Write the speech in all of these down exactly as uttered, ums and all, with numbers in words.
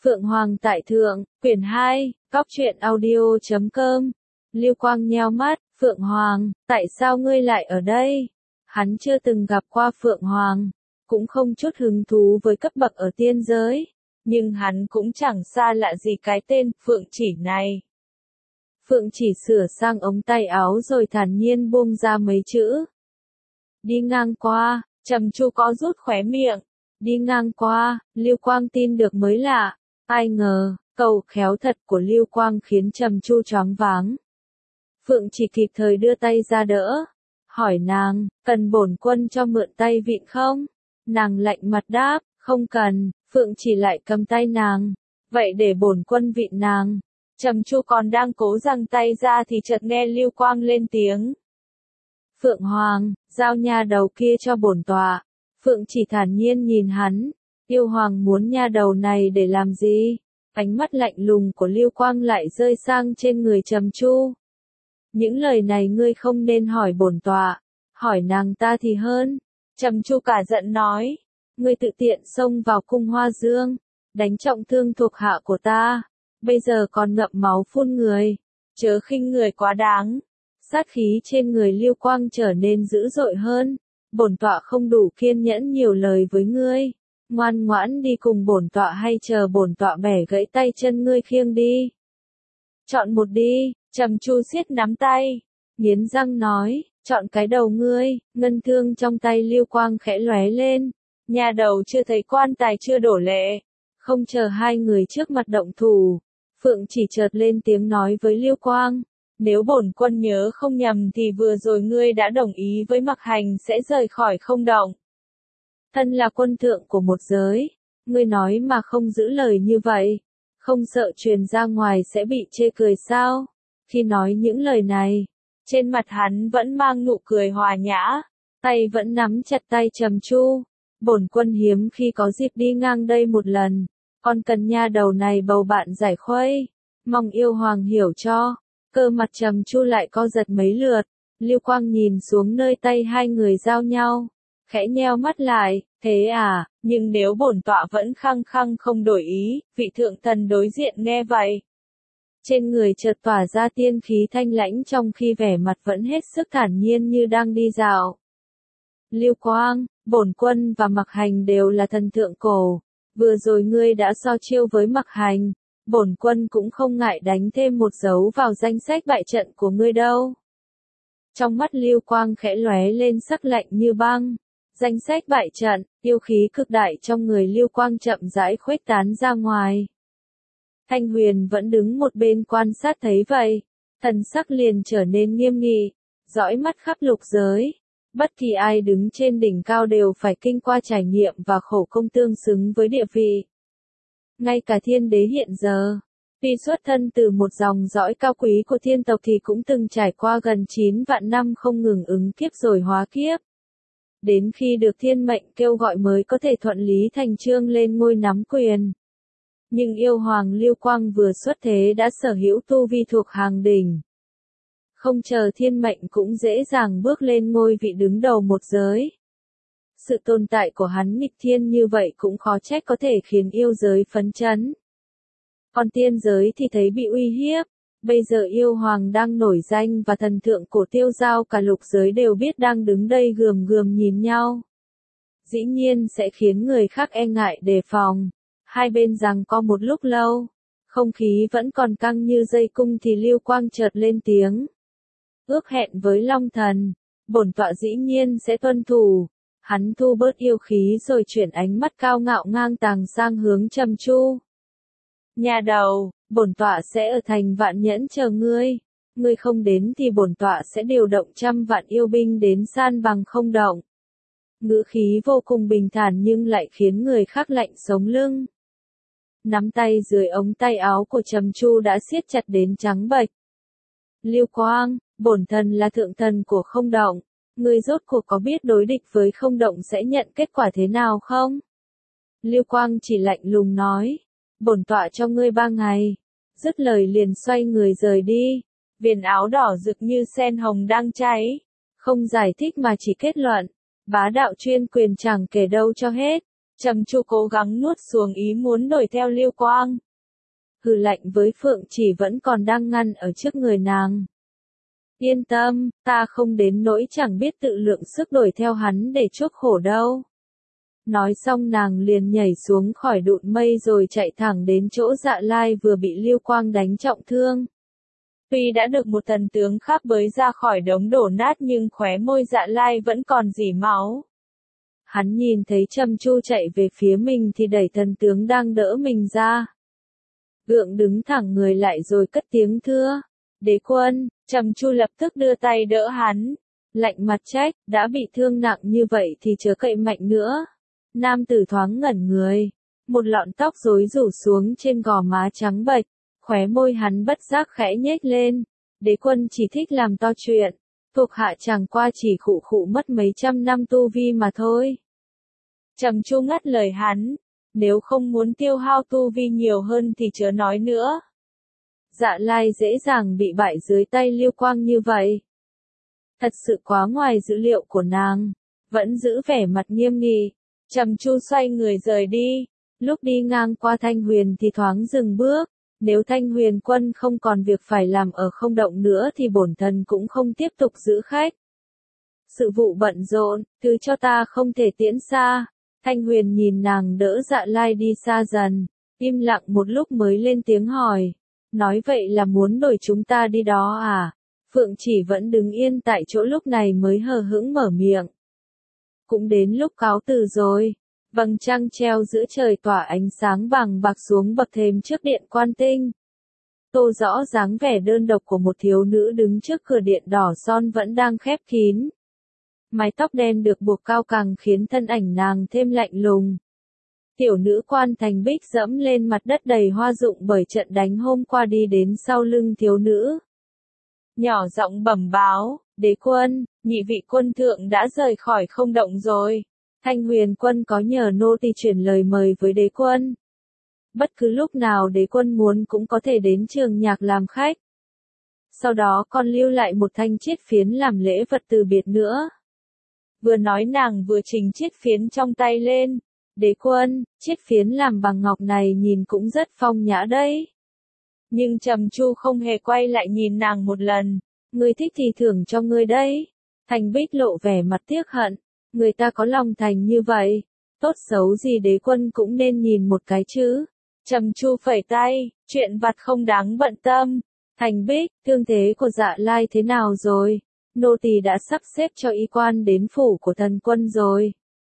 Phượng Hoàng tại thượng, quyển hai, góc truyện audio chấm com. Lưu Quang nheo mắt, Phượng Hoàng, tại sao ngươi lại ở đây? Hắn chưa từng gặp qua Phượng Hoàng, cũng không chút hứng thú với cấp bậc ở tiên giới, nhưng hắn cũng chẳng xa lạ gì cái tên Phượng Chỉ này. Phượng Chỉ sửa sang ống tay áo rồi thản nhiên buông ra mấy chữ. Đi ngang qua, Trầm Chu có rút khóe miệng. Đi ngang qua, Lưu Quang tin được mới lạ. Ai ngờ, câu khéo thật của Lưu Quang khiến Trầm Chu choáng váng. Phượng Chỉ kịp thời đưa tay ra đỡ. Hỏi nàng, cần bổn quân cho mượn tay vịn không? Nàng lạnh mặt đáp, không cần. Phượng Chỉ lại cầm tay nàng. Vậy để bổn quân vịn nàng. Trầm Chu còn đang cố giằng tay ra thì chợt nghe Lưu Quang lên tiếng. Phượng Hoàng, giao nha đầu kia cho bổn tọa. Phượng Chỉ thản nhiên nhìn hắn. Yêu Hoàng muốn nha đầu này để làm gì? Ánh mắt lạnh lùng của Lưu Quang lại rơi sang trên người Trầm Chu. Những lời này ngươi không nên hỏi bổn tọa, hỏi nàng ta thì hơn. Trầm Chu cả giận nói, ngươi tự tiện xông vào cung Hoa Dương, đánh trọng thương thuộc hạ của ta, bây giờ còn ngậm máu phun người, chớ khinh người quá đáng. Sát khí trên người Lưu Quang trở nên dữ dội hơn, bổn tọa không đủ kiên nhẫn nhiều lời với ngươi. Ngoan ngoãn đi cùng bổn tọa hay chờ bổn tọa bẻ gãy tay chân ngươi khiêng đi. Chọn một đi. Trầm Chu siết nắm tay, nghiến răng nói, chọn cái đầu ngươi. Ngân thương trong tay Lưu Quang khẽ lóe lên. Nhà đầu chưa thấy quan tài chưa đổ lệ. Không chờ hai người trước mặt động thủ, Phượng Chỉ chợt lên tiếng nói với Lưu Quang, nếu bổn quân nhớ không nhầm thì vừa rồi ngươi đã đồng ý với Mặc Hành sẽ rời khỏi Không Động. Thân là quân thượng của một giới, ngươi nói mà không giữ lời như vậy, không sợ truyền ra ngoài sẽ bị chê cười sao? Khi nói những lời này, trên mặt hắn vẫn mang nụ cười hòa nhã, tay vẫn nắm chặt tay Trầm Chu. Bổn quân hiếm khi có dịp đi ngang đây một lần, còn cần nha đầu này bầu bạn giải khuây, mong yêu Hoàng hiểu cho. Cơ mặt Trầm Chu lại co giật mấy lượt, Lưu Quang nhìn xuống nơi tay hai người giao nhau, khẽ nheo mắt lại, thế à, nhưng nếu bổn tọa vẫn khăng khăng không đổi ý, vị thượng thần đối diện nghe vậy. Trên người chợt tỏa ra tiên khí thanh lãnh trong khi vẻ mặt vẫn hết sức thản nhiên như đang đi dạo. Lưu Quang, bổn quân và Mặc Hành đều là thần thượng cổ, vừa rồi ngươi đã so chiêu với Mặc Hành, bổn quân cũng không ngại đánh thêm một dấu vào danh sách bại trận của ngươi đâu. Trong mắt Lưu Quang khẽ lóe lên sắc lạnh như băng. Danh sách bại trận, yêu khí cực đại trong người Lưu Quang chậm rãi khuếch tán ra ngoài. Thanh Huyền vẫn đứng một bên quan sát thấy vậy, thần sắc liền trở nên nghiêm nghị, dõi mắt khắp lục giới. Bất kỳ ai đứng trên đỉnh cao đều phải kinh qua trải nghiệm và khổ công tương xứng với địa vị. Ngay cả thiên đế hiện giờ, tuy xuất thân từ một dòng dõi cao quý của thiên tộc thì cũng từng trải qua gần chín vạn năm không ngừng ứng kiếp rồi hóa kiếp. Đến khi được thiên mệnh kêu gọi mới có thể thuận lý thành chương lên ngôi nắm quyền. Nhưng yêu Hoàng Lưu Quang vừa xuất thế đã sở hữu tu vi thuộc hàng đỉnh. Không chờ thiên mệnh cũng dễ dàng bước lên ngôi vị đứng đầu một giới. Sự tồn tại của hắn nghịch thiên như vậy cũng khó trách có thể khiến yêu giới phấn chấn. Còn tiên giới thì thấy bị uy hiếp. Bây giờ yêu Hoàng đang nổi danh và thần thượng cổ tiêu giao cả lục giới đều biết đang đứng đây gườm gườm nhìn nhau. Dĩ nhiên sẽ khiến người khác e ngại đề phòng. Hai bên giằng co một lúc lâu, không khí vẫn còn căng như dây cung thì Lưu Quang chợt lên tiếng. Ước hẹn với Long Thần, bổn tọa dĩ nhiên sẽ tuân thủ. Hắn thu bớt yêu khí rồi chuyển ánh mắt cao ngạo ngang tàng sang hướng Trầm Chu. Nhà đầu, bổn tọa sẽ ở thành Vạn Nhẫn chờ ngươi. Ngươi không đến thì bổn tọa sẽ điều động trăm vạn yêu binh đến san bằng Không Động. Ngữ khí vô cùng bình thản nhưng lại khiến người khác lạnh sống lưng. Nắm tay dưới ống tay áo của Trầm Chu đã siết chặt đến trắng bệch. Lưu Quang, bổn thần là thượng thần của Không Động, ngươi rốt cuộc có biết đối địch với Không Động sẽ nhận kết quả thế nào không? Lưu Quang chỉ lạnh lùng nói, bổn tọa cho ngươi ba ngày. Dứt lời liền xoay người rời đi. Viền áo đỏ rực như sen hồng đang cháy. Không giải thích mà chỉ kết luận. Bá đạo chuyên quyền chẳng kể đâu cho hết. Trầm Chu cố gắng nuốt xuống ý muốn đuổi theo Lưu Quang. Hừ lạnh với Phượng Chỉ vẫn còn đang ngăn ở trước người nàng. Yên tâm, ta không đến nỗi chẳng biết tự lượng sức đuổi theo hắn để chuốc khổ đâu. Nói xong nàng liền nhảy xuống khỏi đụn mây rồi chạy thẳng đến chỗ Dạ Lai vừa bị Lưu Quang đánh trọng thương. Tuy đã được một thần tướng khác bới ra khỏi đống đổ nát nhưng khóe môi Dạ Lai vẫn còn rỉ máu. Hắn nhìn thấy Trầm Chu chạy về phía mình thì đẩy thần tướng đang đỡ mình ra. Gượng đứng thẳng người lại rồi cất tiếng thưa. Đế quân, Trầm Chu lập tức đưa tay đỡ hắn. Lạnh mặt trách, đã bị thương nặng như vậy thì chớ cậy mạnh nữa. Nam tử thoáng ngẩn người. Một lọn tóc rối rủ xuống trên gò má trắng bệch. Khóe môi hắn bất giác khẽ nhếch lên. Đế quân chỉ thích làm to chuyện. Thuộc hạ chẳng qua chỉ khụ khụ mất mấy trăm năm tu vi mà thôi. Trầm Chu ngắt lời hắn. Nếu không muốn tiêu hao tu vi nhiều hơn thì chớ nói nữa. Dạ Lai dễ dàng bị bại dưới tay Lưu Quang như vậy. Thật sự quá ngoài dữ liệu của nàng. Vẫn giữ vẻ mặt nghiêm nghị. Trầm Chu xoay người rời đi. Lúc đi ngang qua Thanh Huyền thì thoáng dừng bước. Nếu Thanh Huyền quân không còn việc phải làm ở không động nữa thì bổn thần cũng không tiếp tục giữ khách. Sự vụ bận rộn, thứ cho ta không thể tiễn xa. Thanh Huyền nhìn nàng đỡ Dạ Lai đi xa dần. Im lặng một lúc mới lên tiếng hỏi. Nói vậy là muốn đổi chúng ta đi đó à? Phượng Chỉ vẫn đứng yên tại chỗ lúc này mới hờ hững mở miệng. Cũng đến lúc cáo từ rồi. Vầng trăng treo giữa trời tỏa ánh sáng vàng bạc xuống bậc thềm trước điện Quan Tinh. Tô rõ dáng vẻ đơn độc của một thiếu nữ đứng trước cửa điện đỏ son vẫn đang khép kín. Mái tóc đen được buộc cao càng khiến thân ảnh nàng thêm lạnh lùng. Tiểu nữ Quan Thành Bích dẫm lên mặt đất đầy hoa rụng bởi trận đánh hôm qua đi đến sau lưng thiếu nữ. Nhỏ giọng bẩm báo, đế quân, nhị vị quân thượng đã rời khỏi không động rồi. Thanh Huyền quân có nhờ nô tỳ chuyển lời mời với đế quân. Bất cứ lúc nào đế quân muốn cũng có thể đến Trường Nhạc làm khách. Sau đó còn lưu lại một thanh chiết phiến làm lễ vật từ biệt nữa. Vừa nói nàng vừa trình chiết phiến trong tay lên. Đế quân, chiết phiến làm bằng ngọc này nhìn cũng rất phong nhã đấy. Nhưng Trầm Chu không hề quay lại nhìn nàng một lần. Ngươi thích thì thưởng cho ngươi đấy. Thành Bích lộ vẻ mặt tiếc hận. Người ta có lòng thành như vậy. Tốt xấu gì đế quân cũng nên nhìn một cái chứ. Trầm Chu phẩy tay, chuyện vặt không đáng bận tâm. Thành Bích, thương thế của Dạ Lai thế nào rồi? Nô tỳ đã sắp xếp cho y quan đến phủ của thần quân rồi.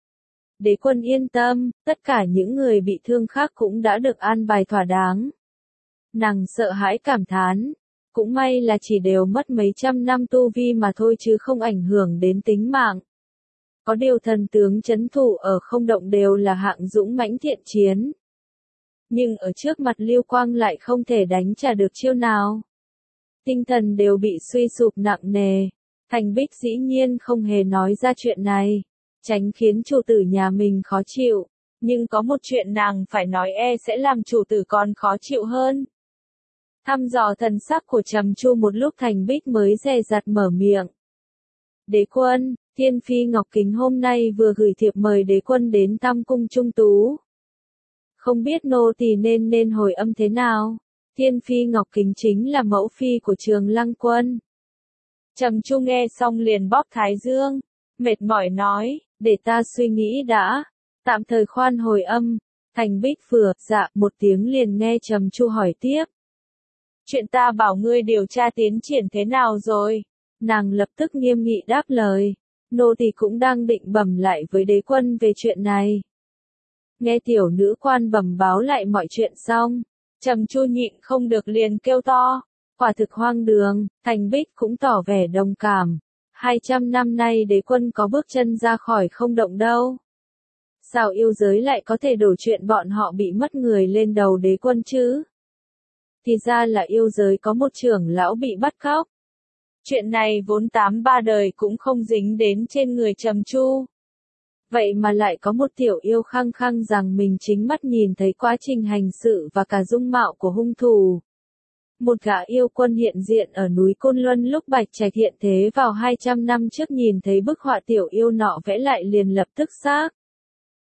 Đế quân yên tâm, tất cả những người bị thương khác cũng đã được an bài thỏa đáng. Nàng sợ hãi cảm thán. Cũng may là chỉ đều mất mấy trăm năm tu vi mà thôi chứ không ảnh hưởng đến tính mạng. Có điều thần tướng trấn thủ ở không động đều là hạng dũng mãnh thiện chiến. Nhưng ở trước mặt Lưu Quang lại không thể đánh trả được chiêu nào. Tinh thần đều bị suy sụp nặng nề. Thành Bích dĩ nhiên không hề nói ra chuyện này. Tránh khiến chủ tử nhà mình khó chịu. Nhưng có một chuyện nàng phải nói e sẽ làm chủ tử còn khó chịu hơn. Thăm dò thần sắc của Trầm Chu một lúc Thành Bích mới dè dặt mở miệng. Đế quân, Thiên Phi Ngọc Kính hôm nay vừa gửi thiệp mời đế quân đến thăm cung Trung Tú. Không biết nô tỳ nên nên hồi âm thế nào? Thiên Phi Ngọc Kính chính là mẫu phi của Trường Lăng Quân. Trầm Chu nghe xong liền bóp thái dương, mệt mỏi nói, để ta suy nghĩ đã, tạm thời khoan hồi âm. Thành Bích vừa dạ một tiếng liền nghe Trầm Chu hỏi tiếp. Chuyện ta bảo ngươi điều tra tiến triển thế nào rồi? Nàng lập tức nghiêm nghị đáp lời. Nô tỳ cũng đang định bẩm lại với đế quân về chuyện này. Nghe tiểu nữ quan bẩm báo lại mọi chuyện xong. Trầm Chu nhịn không được liền kêu to. Quả thực hoang đường, Thành Bích cũng tỏ vẻ đồng cảm. Hai trăm năm nay đế quân có bước chân ra khỏi không động đâu. Sao yêu giới lại có thể đổ chuyện bọn họ bị mất người lên đầu đế quân chứ? Thì ra là yêu giới có một trưởng lão bị bắt cóc. Chuyện này vốn tám ba đời cũng không dính đến trên người Trầm Chu. Vậy mà lại có một tiểu yêu khăng khăng rằng mình chính mắt nhìn thấy quá trình hành sự và cả dung mạo của hung thủ. Một gã yêu quân hiện diện ở núi Côn Luân lúc Bạch Trạch hiện thế vào hai trăm năm trước nhìn thấy bức họa tiểu yêu nọ vẽ lại liền lập tức xác.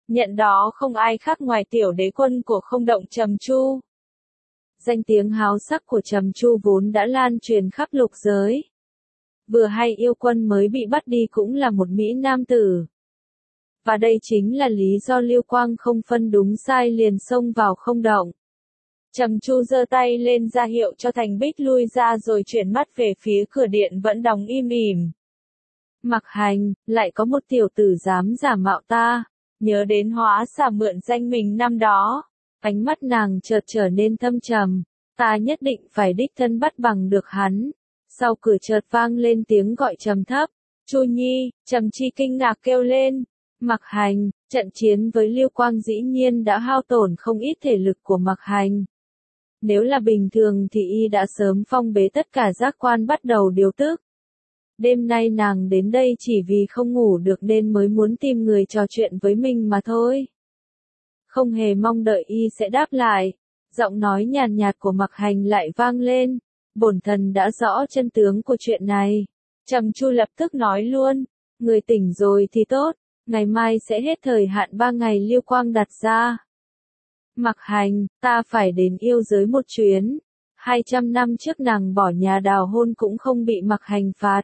Nhận đó không ai khác ngoài tiểu đế quân của không động Trầm Chu. Danh tiếng háo sắc của Trầm Chu vốn đã lan truyền khắp lục giới. Vừa hay yêu quân mới bị bắt đi cũng là một mỹ nam tử. Và đây chính là lý do Lưu Quang không phân đúng sai liền xông vào không động. Trầm Chu giơ tay lên ra hiệu cho Thành Bích lui ra rồi chuyển mắt về phía cửa điện vẫn đóng im ỉm. Mặc Hành, lại có một tiểu tử dám giả mạo ta. Nhớ đến Hóa Xà mượn danh mình năm đó. Ánh mắt nàng chợt trở nên thâm trầm. Ta nhất định phải đích thân bắt bằng được hắn. Sau cửa chợt vang lên tiếng gọi trầm thấp. Chu Nhi, Trầm Chi kinh ngạc kêu lên. Mặc Hành, trận chiến với Lưu Quang dĩ nhiên đã hao tổn không ít thể lực của Mặc Hành. Nếu là bình thường thì y đã sớm phong bế tất cả giác quan bắt đầu điều tức. Đêm nay nàng đến đây chỉ vì không ngủ được nên mới muốn tìm người trò chuyện với mình mà thôi. Không hề mong đợi y sẽ đáp lại. Giọng nói nhàn nhạt của Mặc Hành lại vang lên. Bổn thần đã rõ chân tướng của chuyện này. Trầm Chu lập tức nói luôn. Người tỉnh rồi thì tốt. Ngày mai sẽ hết thời hạn ba ngày Lưu Quang đặt ra. Mặc Hành, ta phải đến yêu giới một chuyến. Hai trăm năm trước nàng bỏ nhà đào hôn cũng không bị Mặc Hành phạt.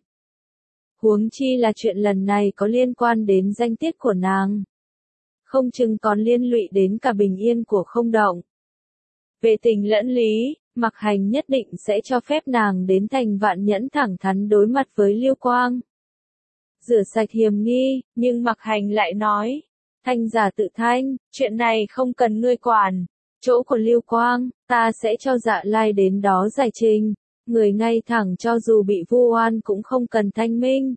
Huống chi là chuyện lần này có liên quan đến danh tiết của nàng. Không chừng còn liên lụy đến cả bình yên của không động. Về tình lẫn lý, Mặc Hành nhất định sẽ cho phép nàng đến thành Vạn Nhẫn thẳng thắn đối mặt với Lưu Quang. Rửa sạch hiềm nghi, nhưng Mặc Hành lại nói. Thanh giả tự thanh, chuyện này không cần ngươi quản. Chỗ của Lưu Quang, ta sẽ cho Dạ Lai đến đó giải trình. Người ngay thẳng cho dù bị vu oan cũng không cần thanh minh.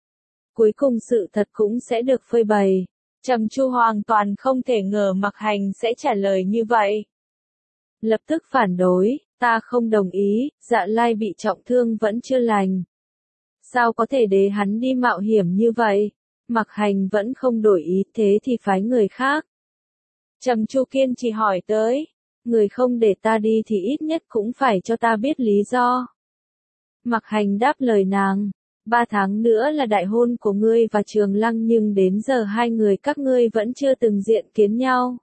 Cuối cùng sự thật cũng sẽ được phơi bày. Trầm Chu hoàn toàn không thể ngờ Mặc Hành sẽ trả lời như vậy. Lập tức phản đối, ta không đồng ý, Dạ Lai bị trọng thương vẫn chưa lành. Sao có thể để hắn đi mạo hiểm như vậy? Mặc Hành vẫn không đổi ý, thế thì phái người khác. Trầm Chu kiên trì hỏi tới. Người không để ta đi thì ít nhất cũng phải cho ta biết lý do. Mặc Hành đáp lời nàng. Ba tháng nữa là đại hôn của ngươi và Trường Lăng nhưng đến giờ hai người các ngươi vẫn chưa từng diện kiến nhau.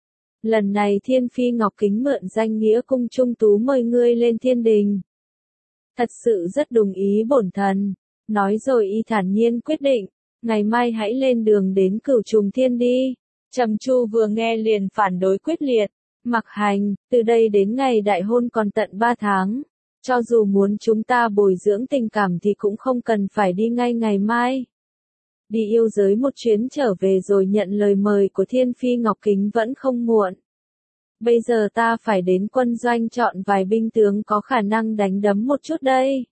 Lần này Thiên Phi Ngọc Kính mượn danh nghĩa cung trung tú mời ngươi lên thiên đình. Thật sự rất đồng ý bổn thần. Nói rồi y thản nhiên quyết định. Ngày mai hãy lên đường đến Cửu Trùng Thiên đi. Trầm Chu vừa nghe liền phản đối quyết liệt. Mặc Hành, từ đây đến ngày đại hôn còn tận ba tháng. Cho dù muốn chúng ta bồi dưỡng tình cảm thì cũng không cần phải đi ngay ngày mai. Đi yêu giới một chuyến trở về rồi nhận lời mời của Thiên Phi Ngọc Kính vẫn không muộn. Bây giờ ta phải đến quân doanh chọn vài binh tướng có khả năng đánh đấm một chút đây.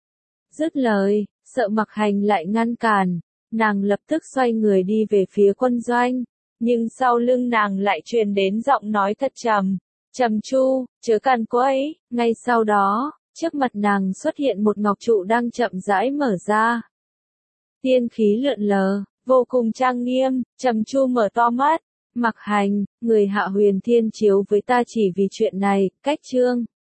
Dứt lời, sợ Mặc Hành lại ngăn cản. Nàng lập tức xoay người đi về phía quân doanh. Nhưng sau lưng nàng lại truyền đến giọng nói thật trầm. Trầm Chu, chớ càn quấy. Ngay sau đó, trước mặt nàng xuất hiện một ngọc trụ đang chậm rãi mở ra. Tiên khí lượn lờ, vô cùng trang nghiêm. Trầm Chu mở to mắt. Mặc Hành, người hạ huyền thiên chiếu với ta chỉ vì chuyện này, cách chương.